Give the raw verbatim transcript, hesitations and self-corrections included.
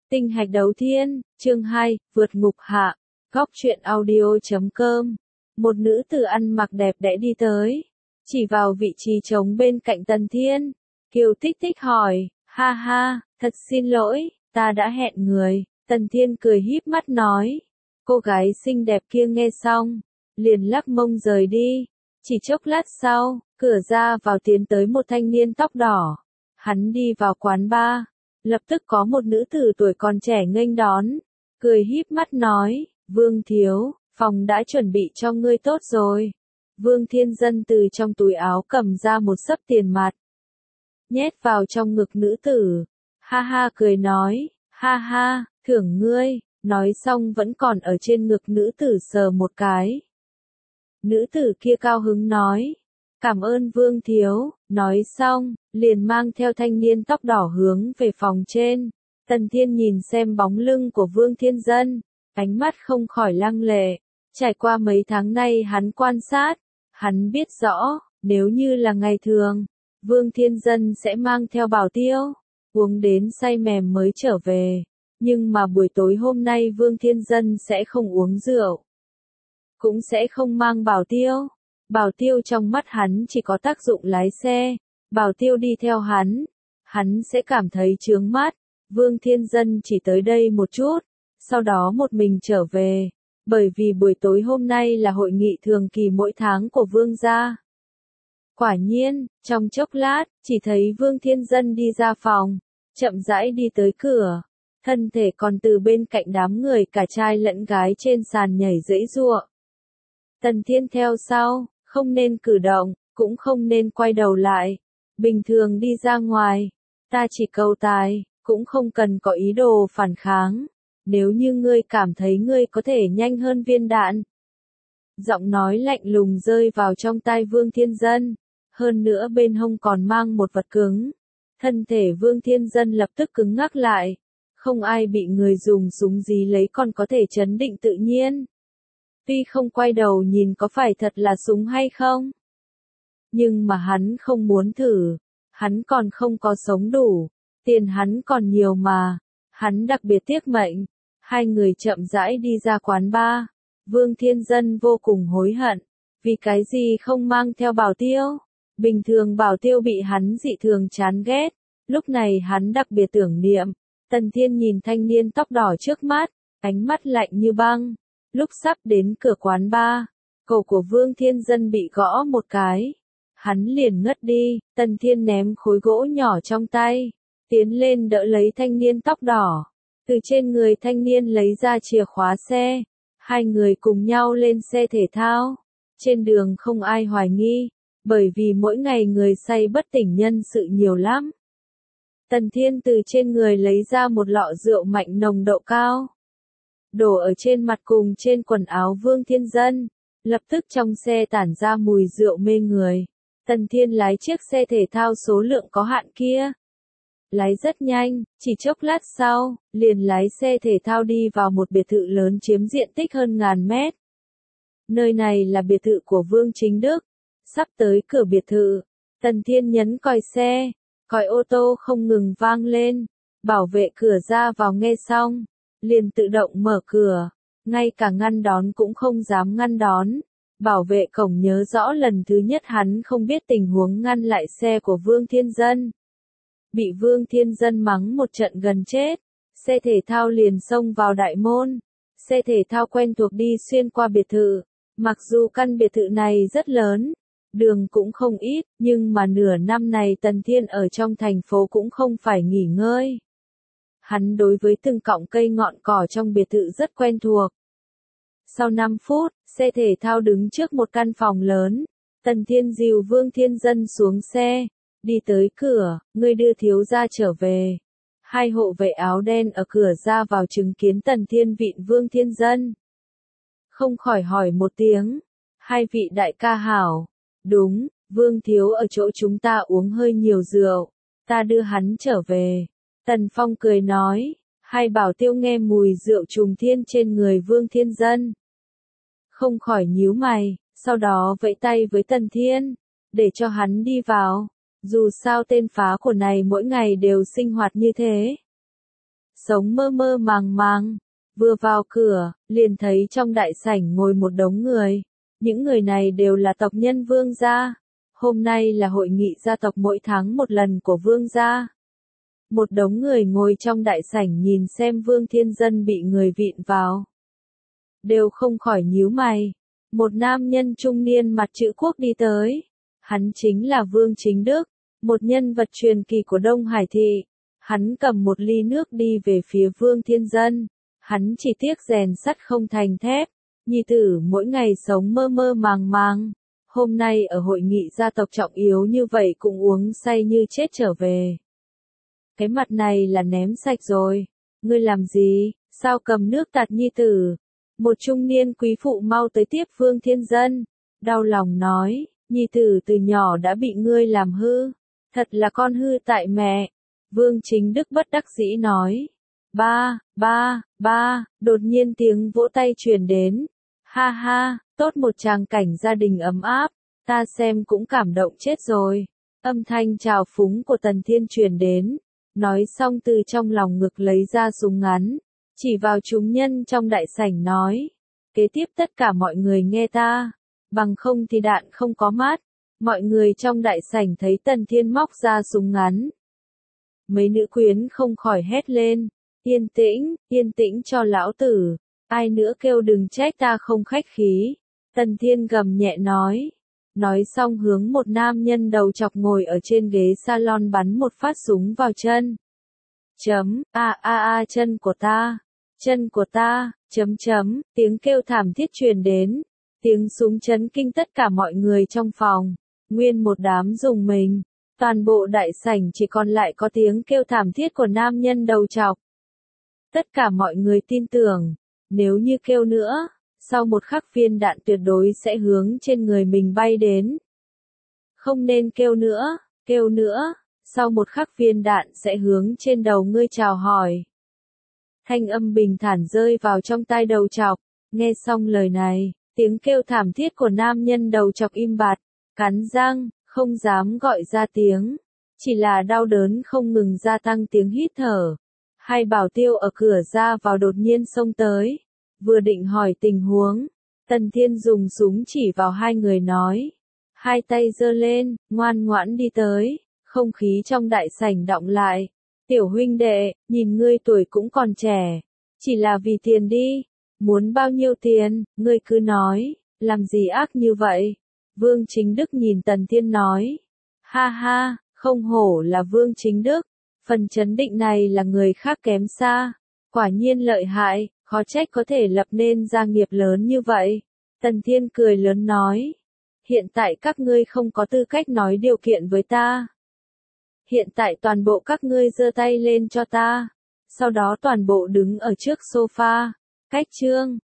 Tinh hạch đấu thiên, chương hai, vượt ngục hạ, góc truyện audio.com. Một nữ tử ăn mặc đẹp đẽ đi tới, chỉ vào vị trí trống bên cạnh Tần Thiên, Kiều Tích Tích hỏi, ha ha, thật xin lỗi, ta đã hẹn người. Tần Thiên cười híp mắt nói, cô gái xinh đẹp kia nghe xong, liền lắc mông rời đi. Chỉ chốc lát sau, cửa ra vào tiến tới một thanh niên tóc đỏ. Hắn đi vào quán bar, lập tức có một nữ tử tuổi còn trẻ nghênh đón, cười híp mắt nói, Vương thiếu, phòng đã chuẩn bị cho ngươi tốt rồi. Vương Thiên Dân từ trong túi áo cầm ra một xấp tiền mặt, nhét vào trong ngực nữ tử, ha ha cười nói, ha ha, thưởng ngươi, nói xong vẫn còn ở trên ngực nữ tử sờ một cái. Nữ tử kia cao hứng nói, cảm ơn Vương thiếu, nói xong, liền mang theo thanh niên tóc đỏ hướng về phòng trên. Tần Thiên nhìn xem bóng lưng của Vương Thiên Dân, ánh mắt không khỏi lăng lệ. Trải qua mấy tháng nay hắn quan sát, hắn biết rõ, nếu như là ngày thường, Vương Thiên Dân sẽ mang theo bảo tiêu, uống đến say mềm mới trở về. Nhưng mà buổi tối hôm nay Vương Thiên Dân sẽ không uống rượu, cũng sẽ không mang bảo tiêu. Bảo tiêu trong mắt hắn chỉ có tác dụng lái xe, bảo tiêu đi theo hắn, hắn sẽ cảm thấy chướng mắt. Vương Thiên Dân chỉ tới đây một chút, sau đó một mình trở về, bởi vì buổi tối hôm nay là hội nghị thường kỳ mỗi tháng của Vương gia. Quả nhiên, trong chốc lát, chỉ thấy Vương Thiên Dân đi ra phòng, chậm rãi đi tới cửa, thân thể còn từ bên cạnh đám người cả trai lẫn gái trên sàn nhảy giãy giụa. Tần Thiên theo sau, không nên cử động, cũng không nên quay đầu lại. Bình thường đi ra ngoài, ta chỉ cầu tài, cũng không cần có ý đồ phản kháng. Nếu như ngươi cảm thấy ngươi có thể nhanh hơn viên đạn. Giọng nói lạnh lùng rơi vào trong tai Vương Thiên Dân, hơn nữa bên hông còn mang một vật cứng. Thân thể Vương Thiên Dân lập tức cứng ngắc lại, không ai bị người dùng súng dí lấy còn có thể trấn định tự nhiên. Tuy không quay đầu nhìn có phải thật là súng hay không, nhưng mà hắn không muốn thử, hắn còn không có sống đủ, tiền hắn còn nhiều mà, hắn đặc biệt tiếc mệnh. Hai người chậm rãi đi ra quán bar, Vương Thiên Dân vô cùng hối hận, vì cái gì không mang theo bảo tiêu, bình thường bảo tiêu bị hắn dị thường chán ghét, lúc này hắn đặc biệt tưởng niệm. Tần Thiên nhìn thanh niên tóc đỏ trước mắt, ánh mắt lạnh như băng. Lúc sắp đến cửa quán bar, cổ của Vương Thiên Dân bị gõ một cái, hắn liền ngất đi. Tần Thiên ném khối gỗ nhỏ trong tay, tiến lên đỡ lấy thanh niên tóc đỏ, từ trên người thanh niên lấy ra chìa khóa xe, hai người cùng nhau lên xe thể thao. Trên đường không ai hoài nghi, bởi vì mỗi ngày người say bất tỉnh nhân sự nhiều lắm. Tần Thiên từ trên người lấy ra một lọ rượu mạnh nồng độ cao, đổ ở trên mặt cùng trên quần áo Vương Thiên Dân, lập tức trong xe tản ra mùi rượu mê người. Tần Thiên lái chiếc xe thể thao số lượng có hạn kia, lái rất nhanh, chỉ chốc lát sau, liền lái xe thể thao đi vào một biệt thự lớn chiếm diện tích hơn ngàn mét. Nơi này là biệt thự của Vương Chính Đức. Sắp tới cửa biệt thự, Tần Thiên nhấn còi xe, còi ô tô không ngừng vang lên, bảo vệ cửa ra vào nghe xong, liền tự động mở cửa, ngay cả ngăn đón cũng không dám ngăn đón. Bảo vệ cổng nhớ rõ lần thứ nhất hắn không biết tình huống ngăn lại xe của Vương Thiên Dân, bị Vương Thiên Dân mắng một trận gần chết, xe thể thao liền xông vào đại môn. Xe thể thao quen thuộc đi xuyên qua biệt thự, mặc dù căn biệt thự này rất lớn, đường cũng không ít, nhưng mà nửa năm này Tần Thiên ở trong thành phố cũng không phải nghỉ ngơi. Hắn đối với từng cọng cây ngọn cỏ trong biệt thự rất quen thuộc. Sau năm phút, xe thể thao đứng trước một căn phòng lớn. Tần Thiên dìu Vương Thiên Dân xuống xe, đi tới cửa, ngươi đưa thiếu gia trở về. Hai hộ vệ áo đen ở cửa ra vào chứng kiến Tần Thiên vịn Vương Thiên Dân, không khỏi hỏi một tiếng, hai vị đại ca hảo. Đúng, Vương thiếu ở chỗ chúng ta uống hơi nhiều rượu, ta đưa hắn trở về. Tần Phong cười nói, hai bảo tiêu nghe mùi rượu trùng thiên trên người Vương Thiên Dân, không khỏi nhíu mày, sau đó vẫy tay với Tần Thiên, để cho hắn đi vào. Dù sao tên phá của này mỗi ngày đều sinh hoạt như thế. sống mơ mơ màng màng. Vừa vào cửa, liền thấy trong đại sảnh ngồi một đống người. Những người này đều là tộc nhân Vương gia. Hôm nay là hội nghị gia tộc mỗi tháng một lần của Vương gia. Một đống người ngồi trong đại sảnh nhìn xem Vương Thiên Dân bị người vịn vào. Đều không khỏi nhíu mày. Một nam nhân trung niên mặt chữ quốc đi tới. Hắn chính là Vương Chính Đức, một nhân vật truyền kỳ của Đông Hải Thị. Hắn cầm một ly nước đi về phía Vương Thiên Dân. Hắn chỉ tiếc rèn sắt không thành thép. Nhi tử mỗi ngày sống mơ mơ màng màng. Hôm nay ở hội nghị gia tộc trọng yếu như vậy cũng uống say như chết trở về. Cái mặt này là ném sạch rồi. Ngươi làm gì, sao cầm nước tạt nhi tử? Một trung niên quý phụ mau tới tiếp Vương Thiên Dân. Đau lòng nói, nhi tử từ nhỏ đã bị ngươi làm hư. Thật là con hư tại mẹ. Vương Chính Đức bất đắc dĩ nói. Ba, ba, ba, đột nhiên tiếng vỗ tay truyền đến. Ha ha, tốt một tràng cảnh gia đình ấm áp. Ta xem cũng cảm động chết rồi. Âm thanh trào phúng của Tần Thiên truyền đến. Nói xong từ trong lòng ngực lấy ra súng ngắn. Chỉ vào chúng nhân trong đại sảnh nói. Kế tiếp tất cả mọi người nghe ta. Bằng không thì đạn không có mát. Mọi người trong đại sảnh thấy Tần Thiên móc ra súng ngắn. Mấy nữ quyến không khỏi hét lên. Yên tĩnh, yên tĩnh cho lão tử. Ai nữa kêu đừng trách ta không khách khí. Tần Thiên gầm nhẹ nói. Nói xong hướng một nam nhân đầu chọc ngồi ở trên ghế salon bắn một phát súng vào chân. Chấm, a a a chân của ta, chân của ta, chấm chấm, tiếng kêu thảm thiết truyền đến. Tiếng súng chấn kinh tất cả mọi người trong phòng. Nguyên một đám rùng mình. Toàn bộ đại sảnh chỉ còn lại có tiếng kêu thảm thiết của nam nhân đầu chọc. Tất cả mọi người tin tưởng. Nếu như kêu nữa, sau một khắc viên đạn tuyệt đối sẽ hướng trên người mình bay đến. Không nên kêu nữa, kêu nữa, sau một khắc viên đạn sẽ hướng trên đầu ngươi chào hỏi. Thanh âm bình thản rơi vào trong tai đầu chọc. Nghe xong lời này, tiếng kêu thảm thiết của nam nhân đầu chọc im bặt, cắn răng, không dám gọi ra tiếng. Chỉ là đau đớn không ngừng gia tăng tiếng hít thở. Hai bảo tiêu ở cửa ra vào đột nhiên xông tới. Vừa định hỏi tình huống, Tần Thiên dùng súng chỉ vào hai người nói. Hai tay giơ lên, ngoan ngoãn đi tới, không khí trong đại sảnh đọng lại. Tiểu huynh đệ, nhìn ngươi tuổi cũng còn trẻ, chỉ là vì tiền đi, muốn bao nhiêu tiền, ngươi cứ nói, làm gì ác như vậy? Vương Chính Đức nhìn Tần Thiên nói. Ha ha, không hổ là Vương Chính Đức, phần chấn định này là người khác kém xa, quả nhiên lợi hại. Khó trách có thể lập nên gia nghiệp lớn như vậy. Tần Thiên cười lớn nói. Hiện tại các ngươi không có tư cách nói điều kiện với ta. Hiện tại toàn bộ các ngươi giơ tay lên cho ta. Sau đó toàn bộ đứng ở trước sofa. Cách chương.